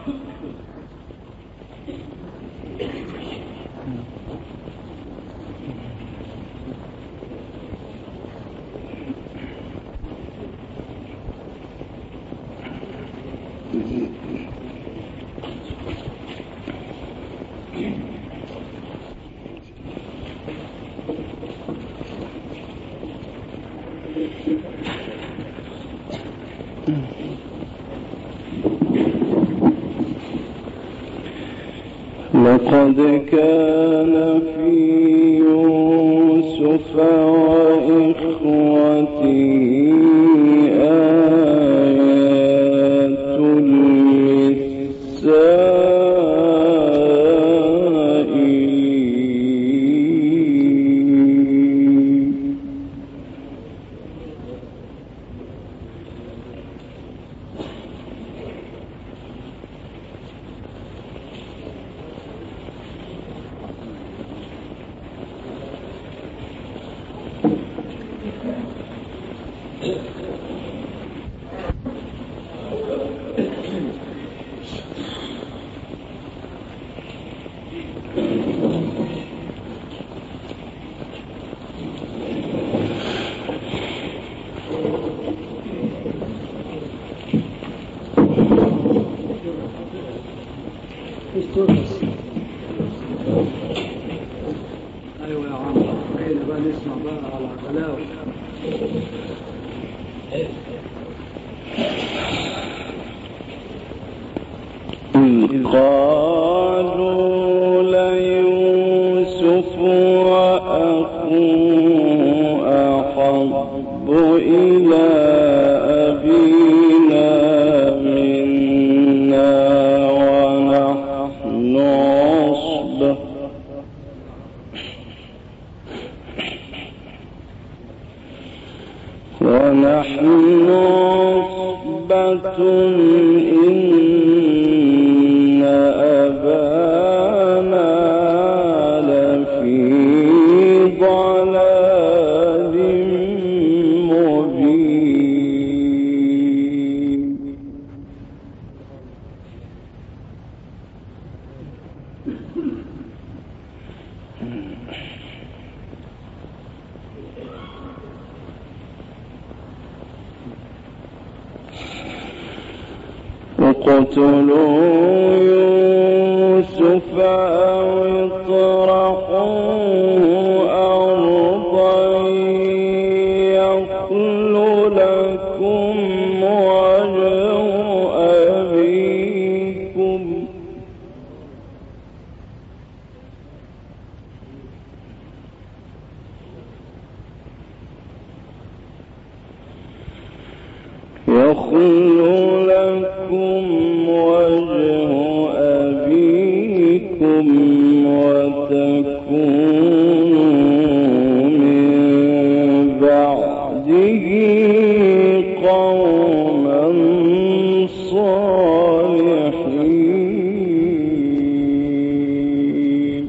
لقد كان في يوسف وإخوته آيات للسائلين. ايوه يا عم، خلينا بقى نسمع بقى على غلاوه. قالوا ليوسف وأخوه أحب إلى أبينا منا ونحن عصبة إن أبانا لفي ضلال مبين. اقتلوا يوسف أو اطرحوه أرضا يخل لكم وجه أبيكم وتكونوا من بعده قوما صالحين.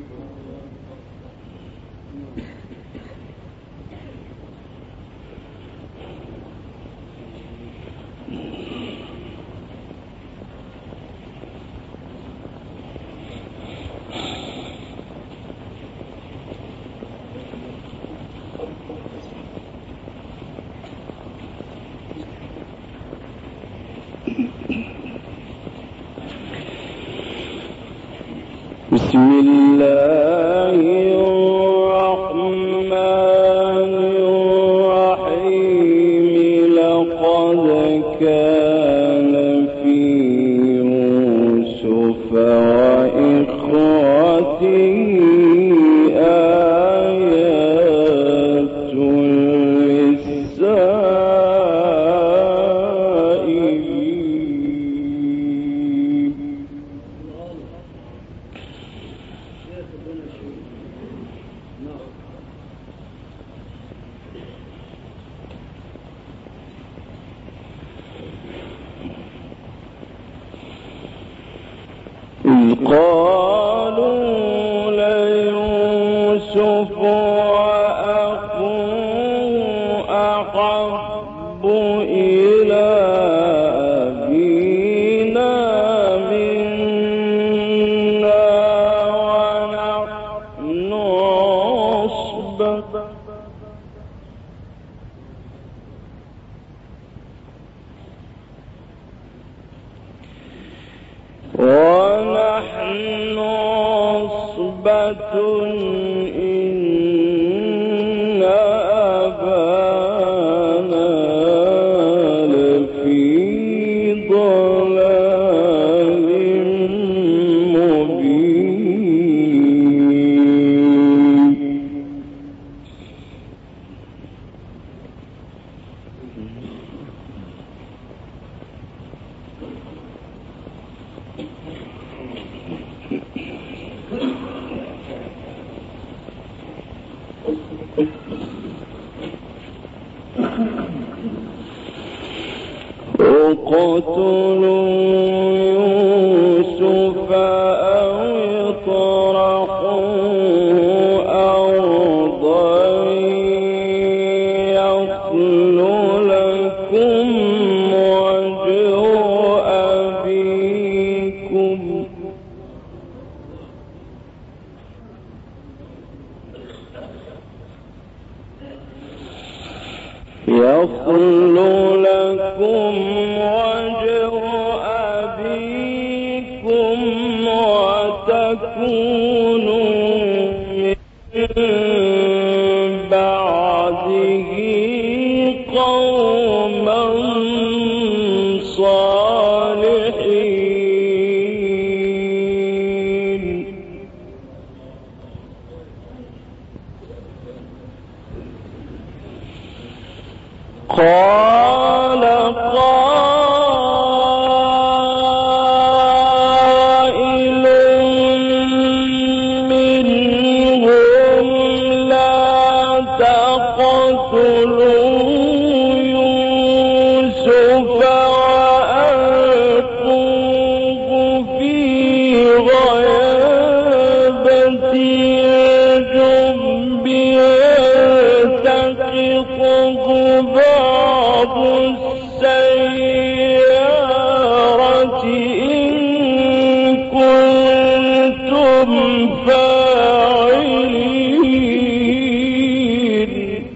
بسم الله الرحمن الرحيم. لقد كان في يوسف وإخوته آيات للسائلين. إذ قالوا ليوسف وأخوه أحب إلى أبينا إن أبانا لفي ضلال مبين. اقتلوا يوسف أو اطرحوه أرضا يخل لكم وجه أبيكم وتكونوا من بعده قوما صالحين. قال قائل منهم لا تقتلوا يوسف وألقوه في غيابة الجب يلتقطه بعض السيارة إن كنتم فاعلين.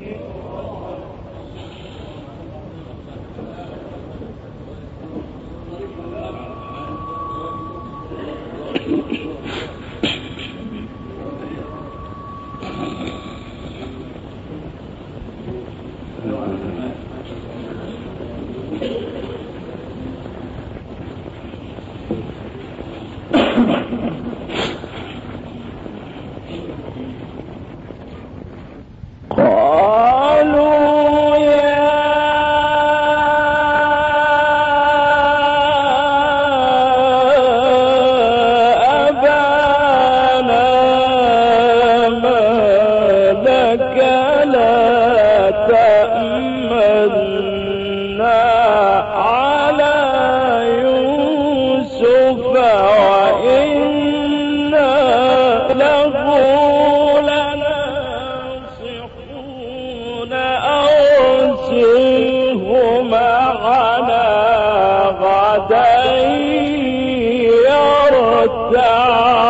قالوا يا أبانا ما لك لا تأمنا على يوسف وإنا له لناصحون أرسله معنا غدا يرتع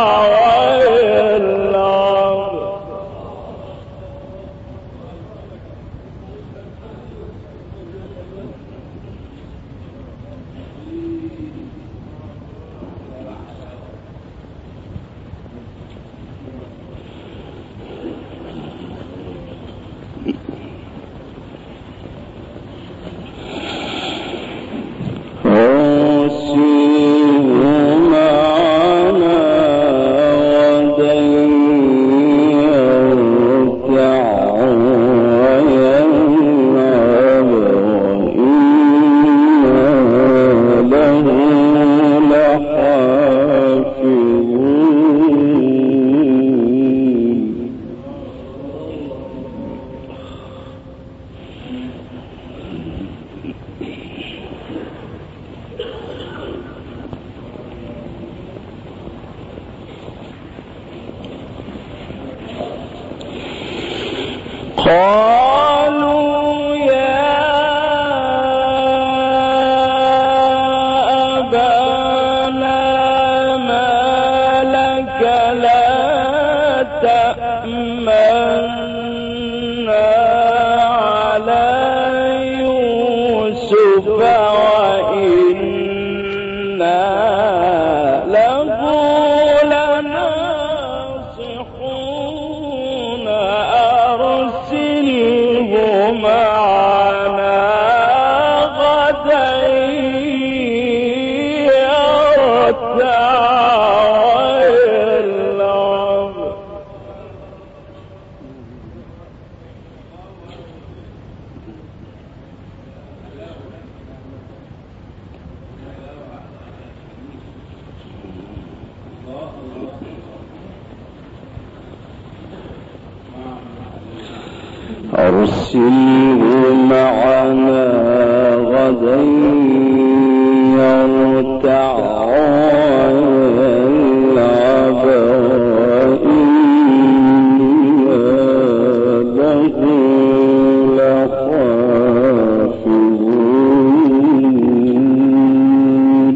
ويلعب. قالوا يا أبانا ما لك لا تأمنا على يوسف وإنا له لناصحون أرسله معنا غدا يرتع ويلعب وإنا له لحافظون.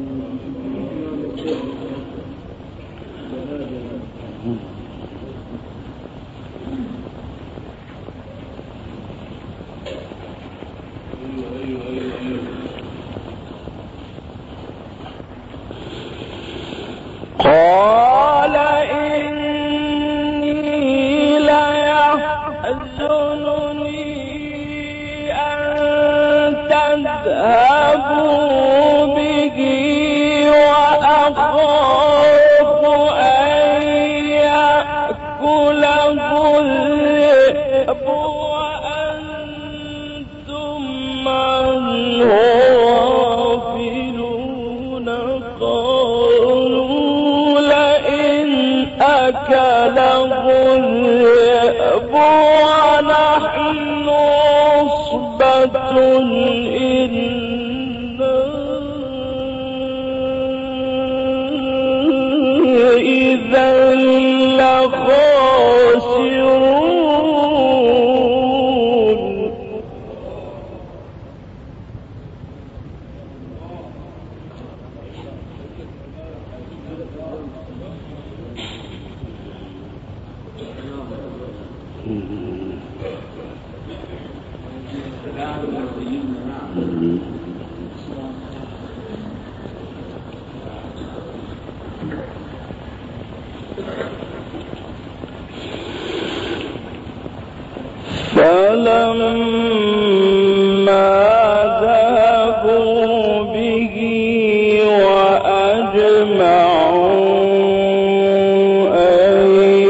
قال إني ليحزنني أن تذهبوا به وأخاف أن يأكله الذئب وأنتم عنه غافلون. قالوا لئن أكله الذئب ونحن عصبة إنا إذا لخاسرون. فلما ذهبوا به وأجمعوا أن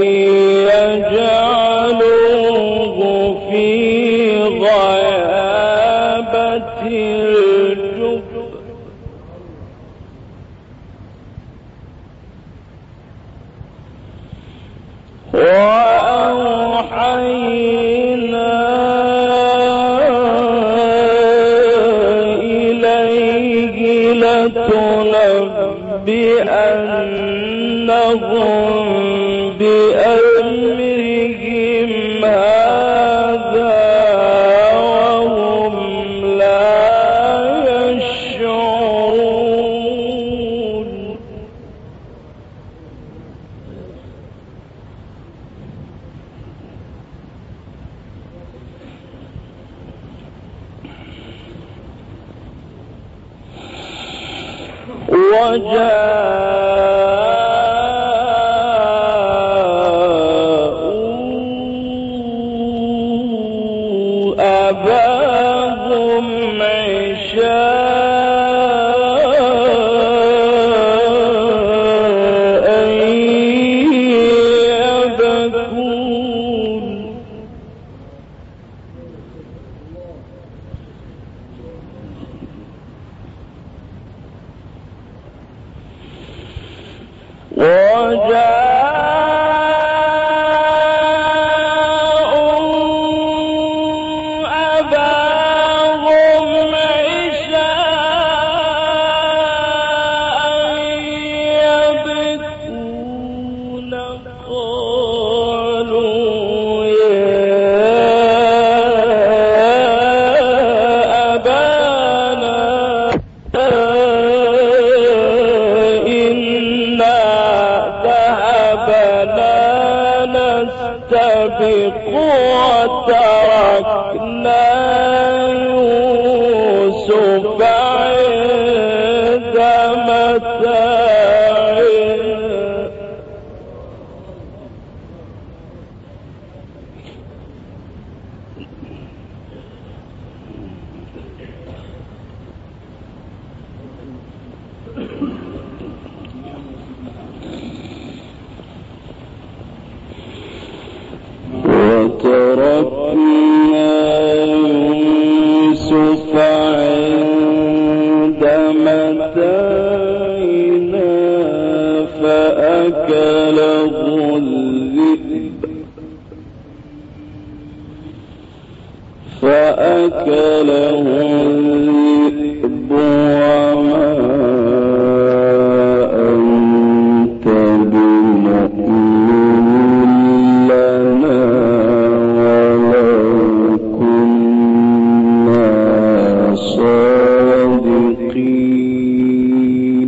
يجعلوه في غيابة الجب وأوحينا إليه لتنبئنهم بأمرهم هذا وهم لا يشعرون. وجاءوا أباهم عشاء يبكون. إنا ذهبنا الذئب وما أنت بمؤمن لنا ولو كنا صادقين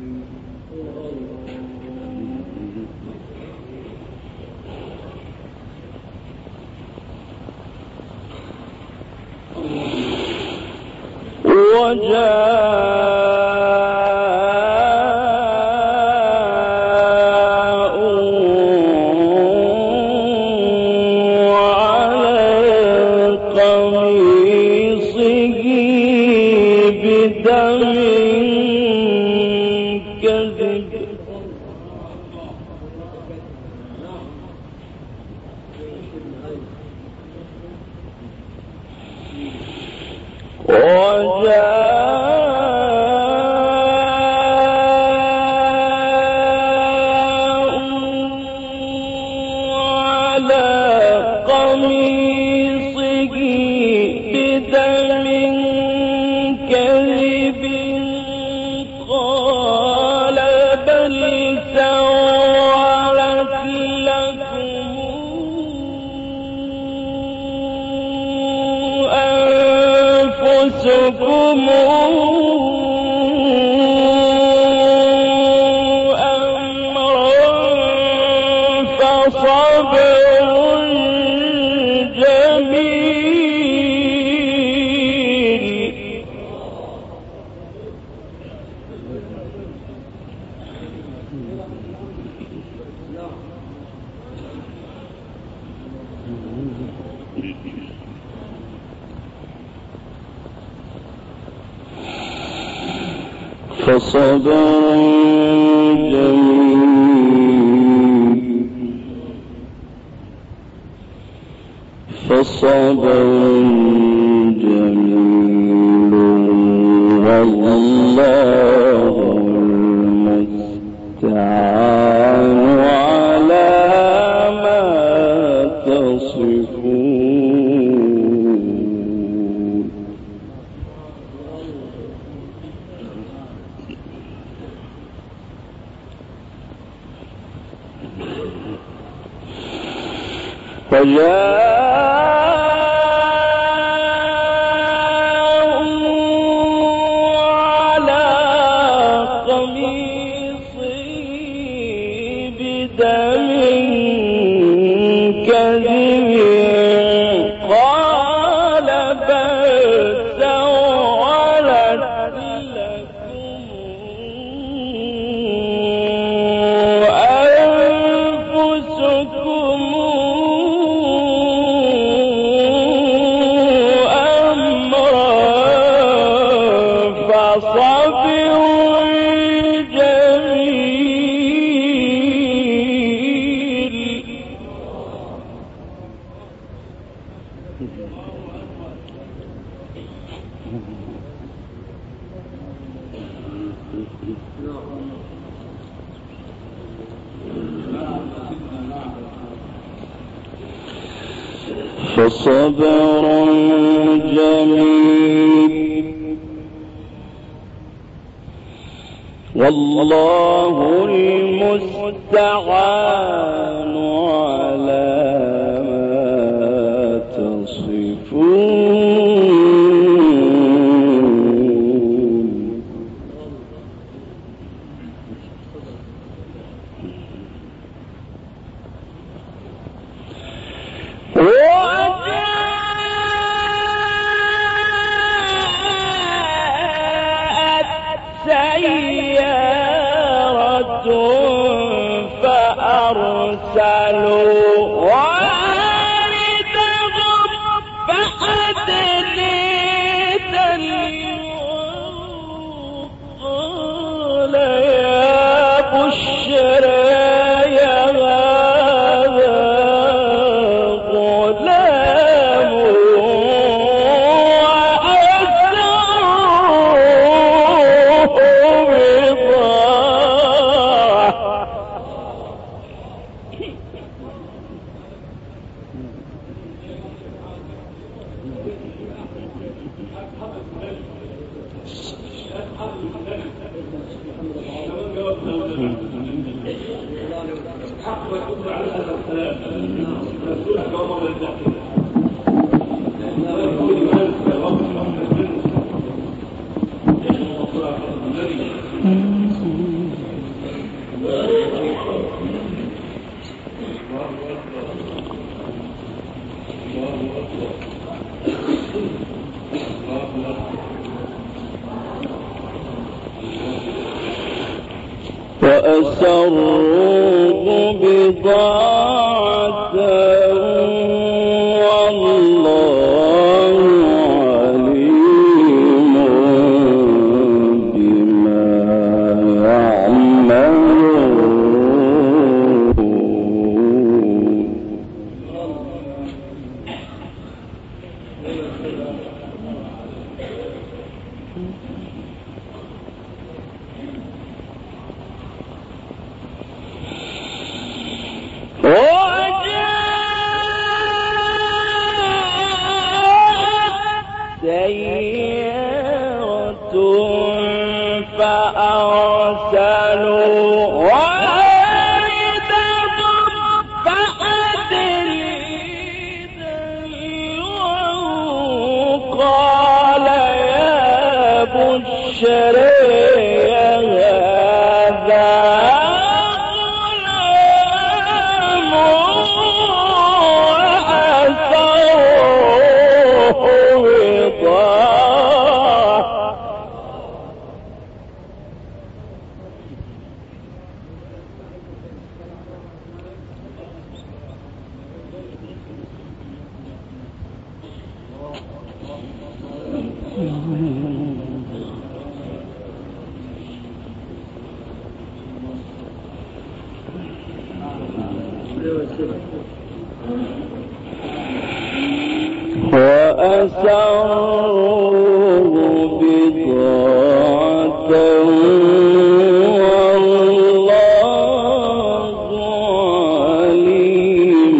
فصبر جميل والله المستعان على ما تصفون فصبر جميل والله المستعان على ما تصفون وأسروه بضاعة والله عليم بما يعملون. سيارة فأرسلوا واردهم فأدلي دلوه قال يا بشرى وأسروه بضاعة والله عليم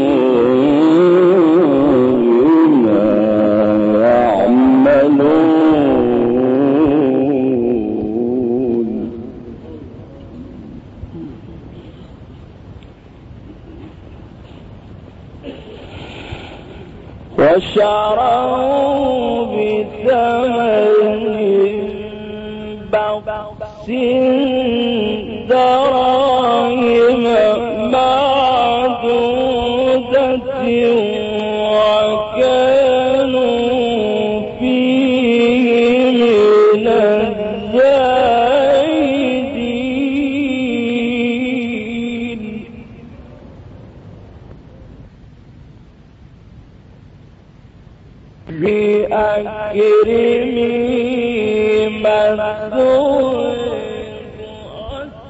بما يعملون. وشروا بثمن بخس دراهم معدودة وكانوا فيه من الزاهدين. بأكرم مثوبة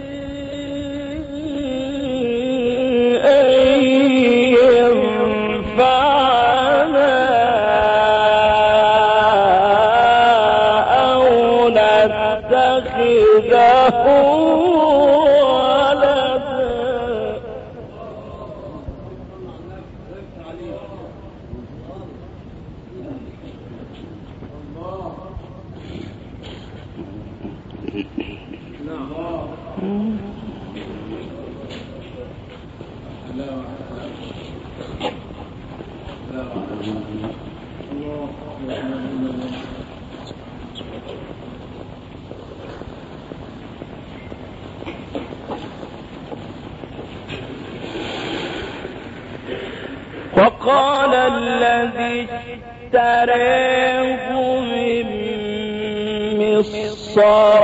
أن ينفعنا أو نتخذه ولدا. وقال الذي اشتراه من مصر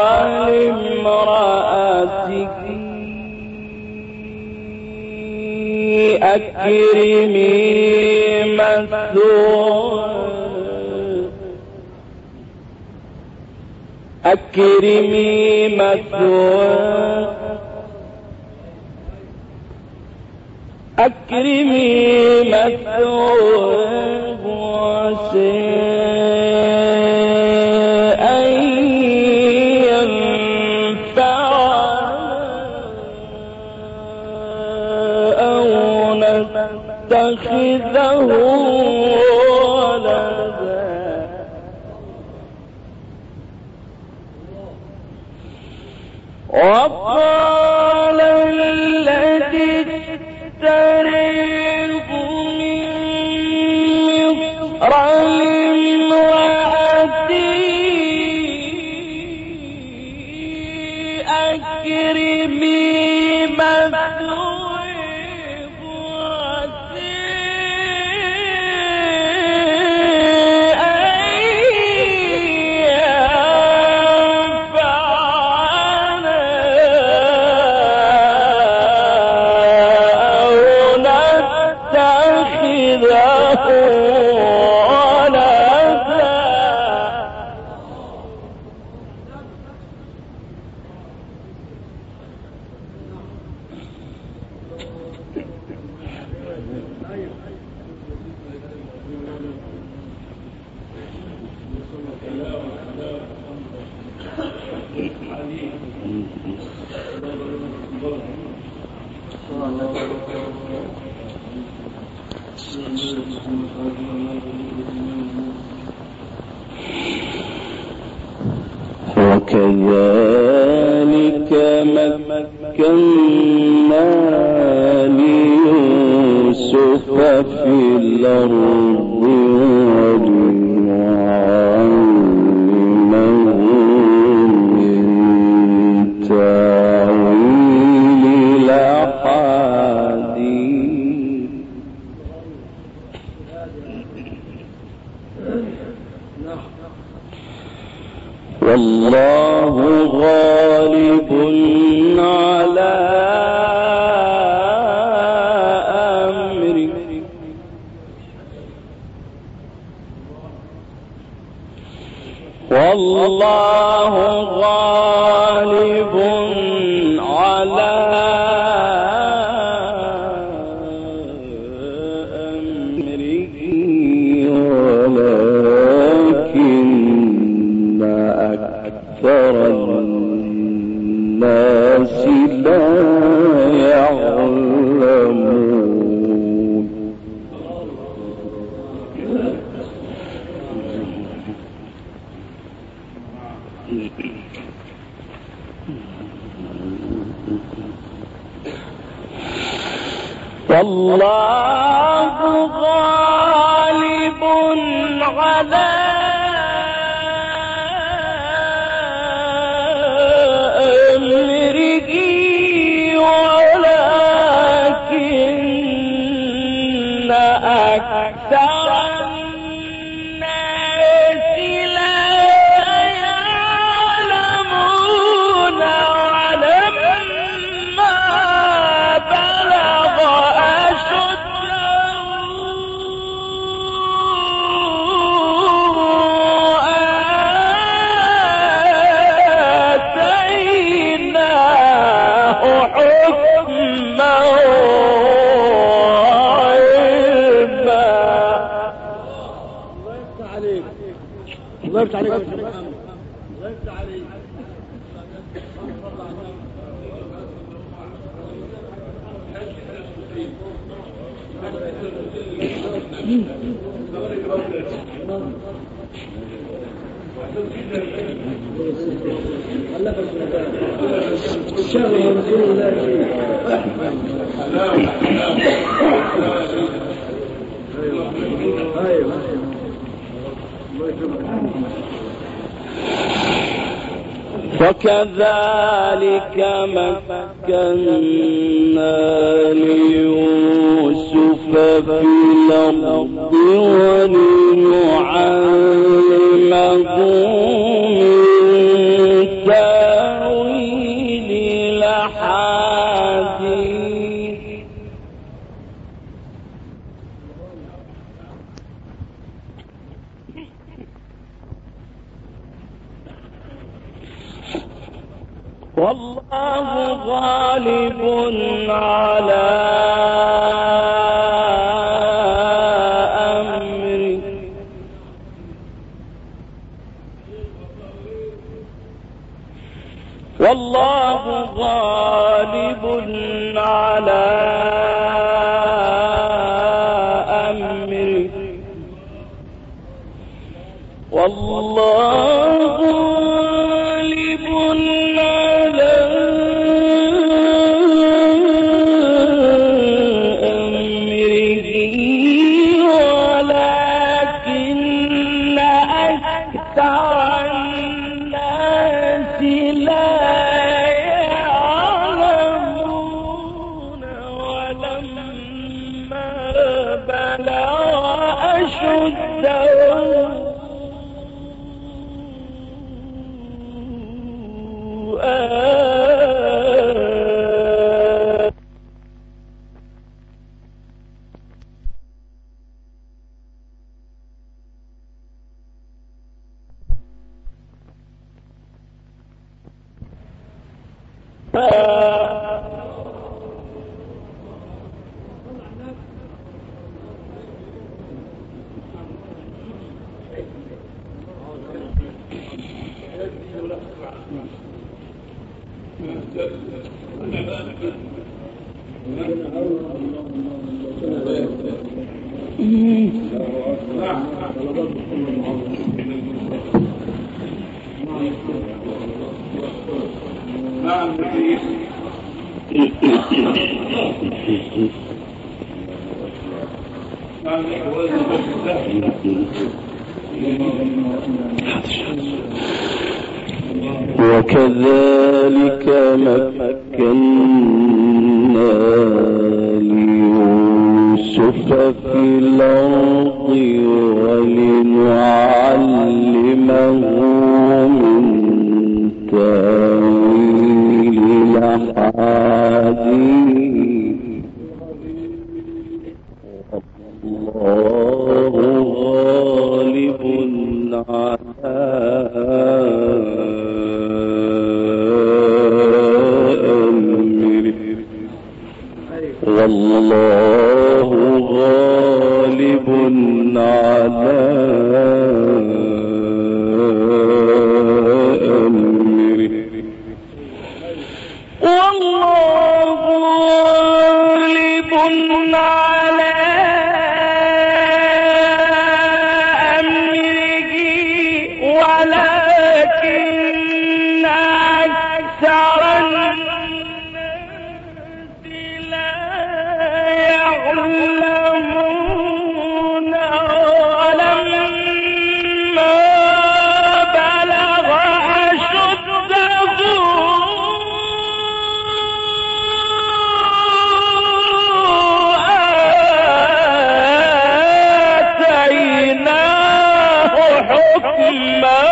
لامرأته أكرمي مثواه وعسى أن ينفعنا أو نتخذه ولدا. وقال الذي اشتريه من مصر لامرأته أكرمي مثواه وكذلك مكنا ليوسف في الأرض ولنعلمه من تأويل الأحاديث والله غالب على أمره والله غالب على أمره ولكن أكثر الناس لا يعلمون والله غالب على أمره ولكن أكثر الناس لا يعلمون ولما بلغ أشده آتيناه حكما وعلما. الله يفتح عليك. الله يفتح عليك. وكذلك مكنا ليوسف في الأرض ولنعلمه من تأويل الأحاديث والله غالب على أمره والله غالب على أمره والله غالب على أكثر الناس لا يعلمون ولما بلغ أشده وكذلك مكنا ليوسف في الأرض ولنعلمه من تأويل الأحاديث والله غالب على والله غالب على أمره والله غالب على أمره ولكن أكثر الناس لا يعلمون ولما بلغ أشده آتيناه حكما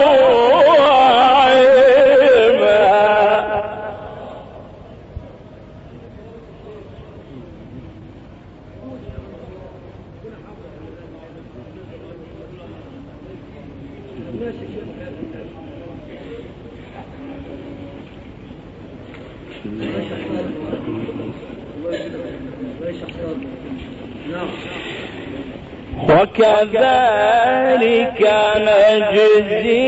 وعلما وكذلك نجزي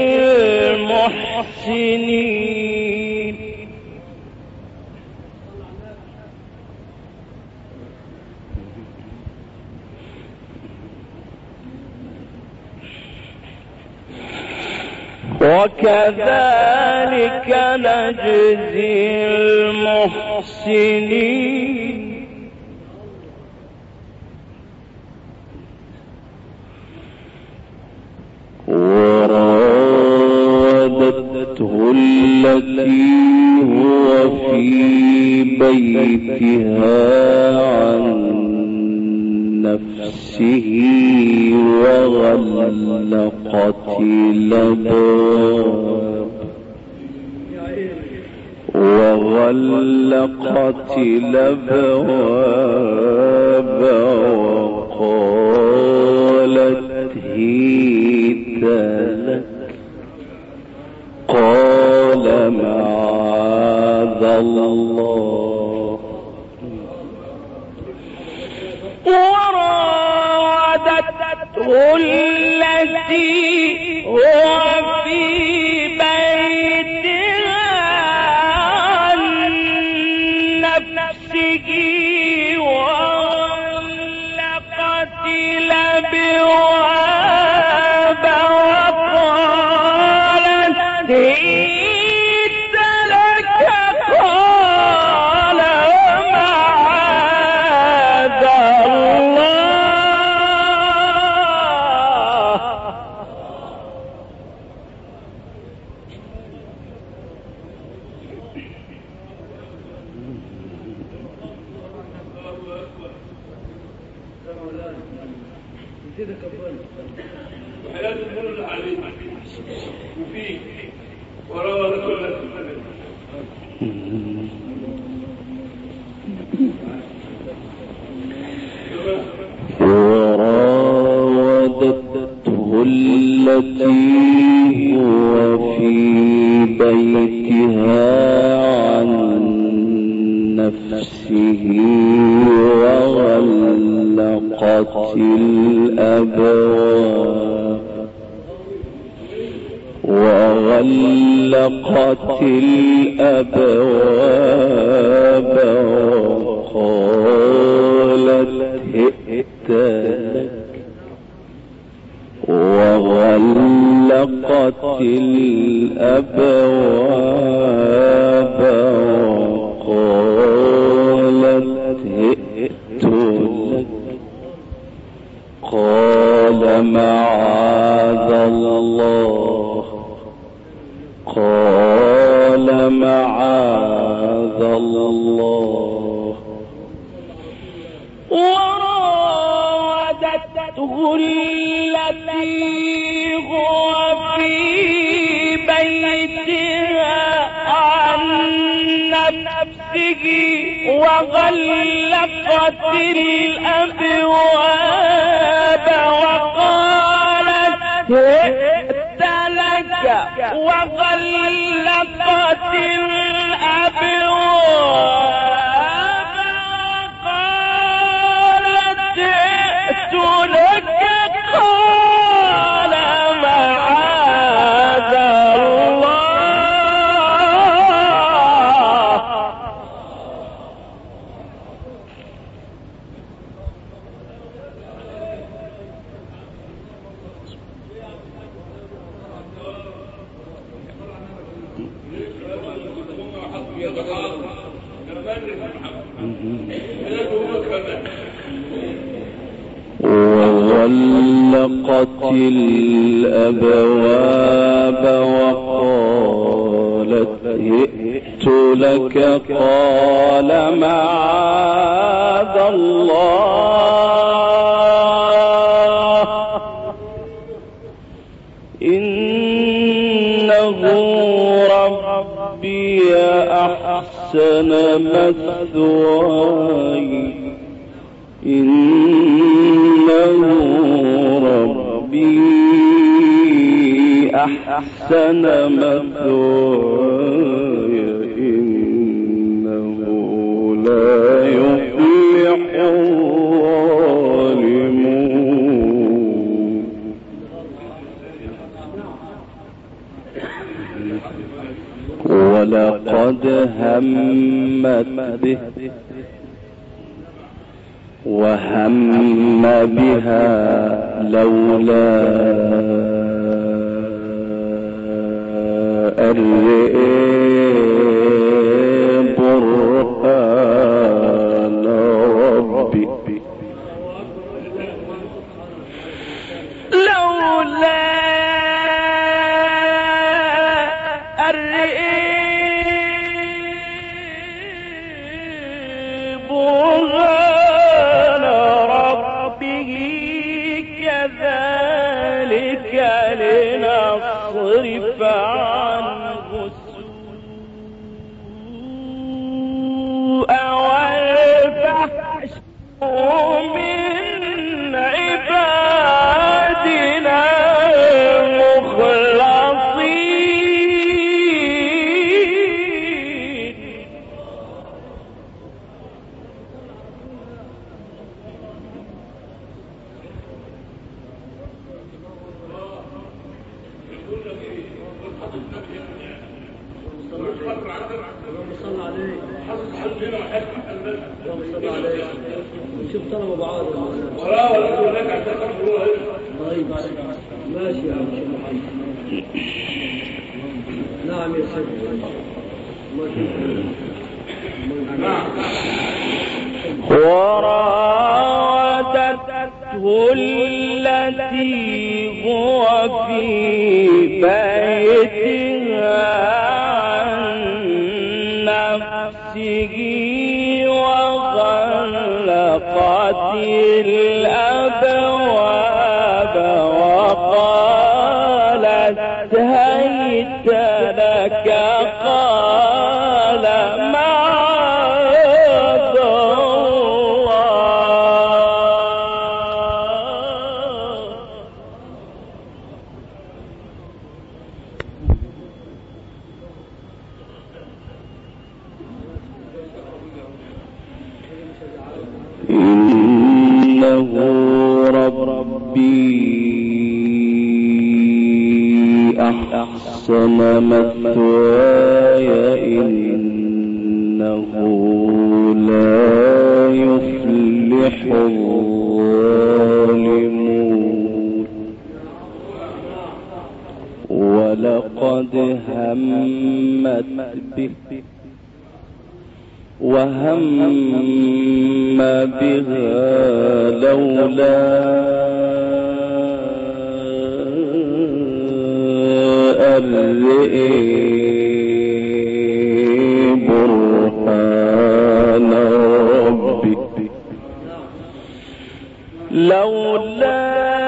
المحسنين وكذلك نجزي المحسنين وراودته التي هو في بيتها عن نفسه وغلقت الأبواب وقالت هيت لك قال معاذ الله وراودته التي هو في بيتها عن نفسه وغلقت الأبواب وقالت هيت لك قال معاذ الله كده كفايه. وحياة النور اللي عليك وفيك وراء كل الفلك. وراودته التي هو في بيتها عن نفسه وغلقت الأبواب وقالت ائت لك وغلقت الأبواب وقالت ائت لك قال معاذ الله وراودته التي هو في بيتها عن نفسه وغلقت الأبواب وقالت ائت لك وغلقت الأبواب وقالت ائت لك قال معاذ الله وغلقت الأبواب وقالت ائت لك قال معاذ الله إنه ربي أحسن مثواي إنه ربي أحسن مثواي إنه لا يفلح الظالمون ولقد همت به وهم بها لولا أن برهان ربي لولا برهان ربه كذلك لنصرف عنه السوء والفحش من عبادنا المخلصين اللهم صل عليه. اللهم صل عليه. شوف طلبه بعاد ولا لك عشان تقول طيب ماشي يا شيخ محمد. نعم يا سيدي. وراودته التي هو في بيتها عن نفسه وغلقت الأبواب هيت لك قال معاذ إنه ربي أحسن مثواي إنه لا يفلح الظالمون ولقد همت به وهم بها لولا أن رأى برهان ربه لولا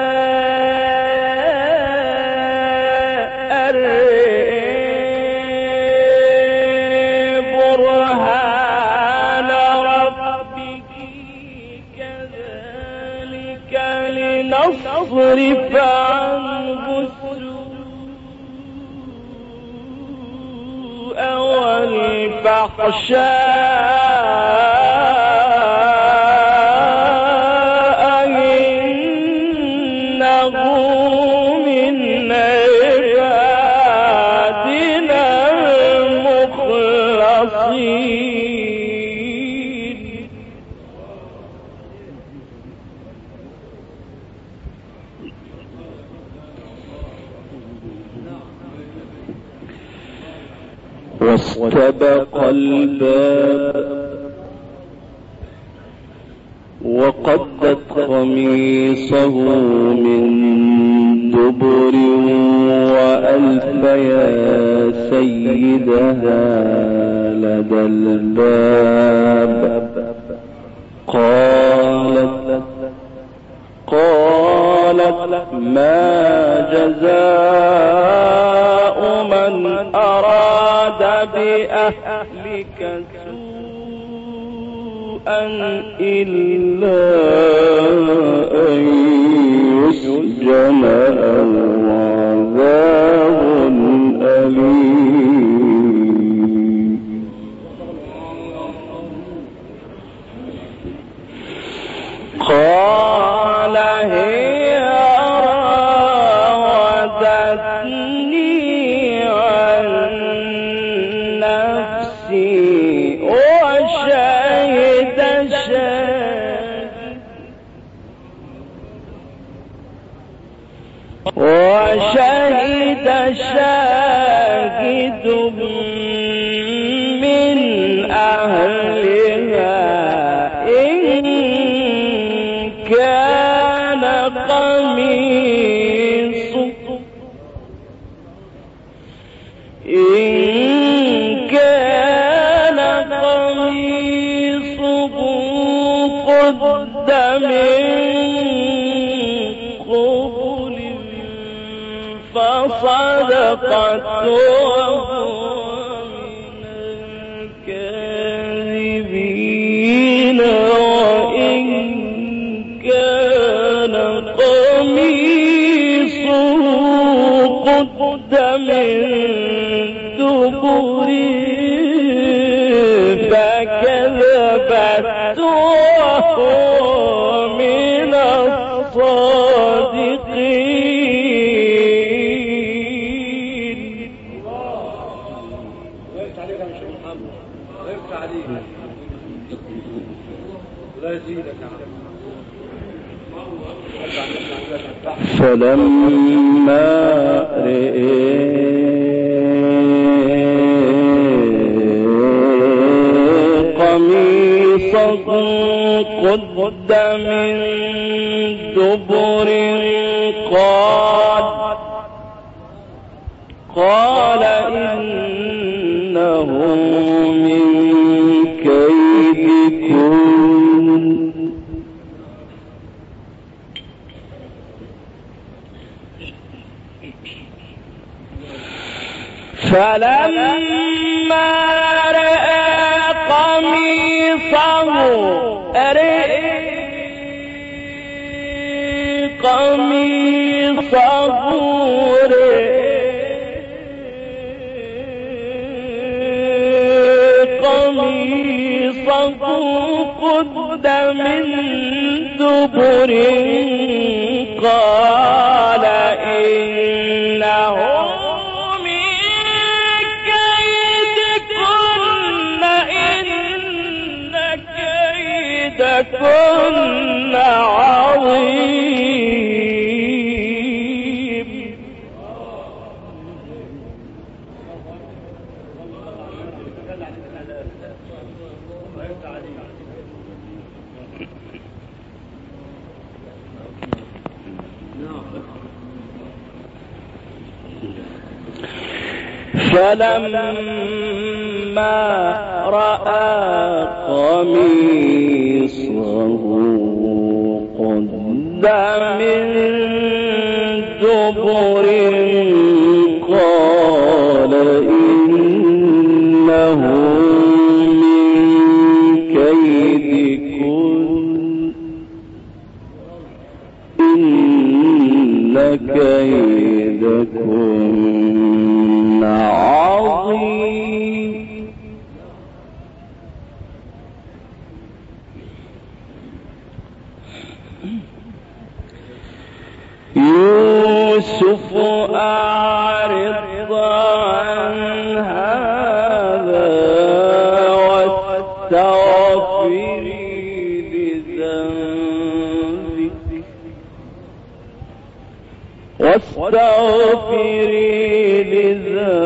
نصرف عنه السوء والفحشاء إنه من عبادنا المخلصين واستبق الباب وقدت قميصه من دبر وألف يا سيدها لدى الباب قالت ما جزاء من أراد بأهلك سوءا إلا أن يسجن أو عذاب أليم قال هي راودتني عن نفسي وشهد شاهد من أهلها إن كان قميصه قد من قبل فصدقت وهو من الكاذبين وإن كان قميصه قد من دبر فكذبت وهو من الصادقين. وقفت عليك يا شيخ محمد، وقفت عليك لا يزيدك يا عم. فلما رأى قميصه قد من دبر قال إنه من كيدكن فلما رأى قميصه قد من دبر قال إنه من كيدكن إن كيدكن عظيم. فلما رأى قميصه قد من دبر قال إنه من كيدكن إن كيدكن عظيم. يوسف أعرض عن هذا واستغفري لذنبك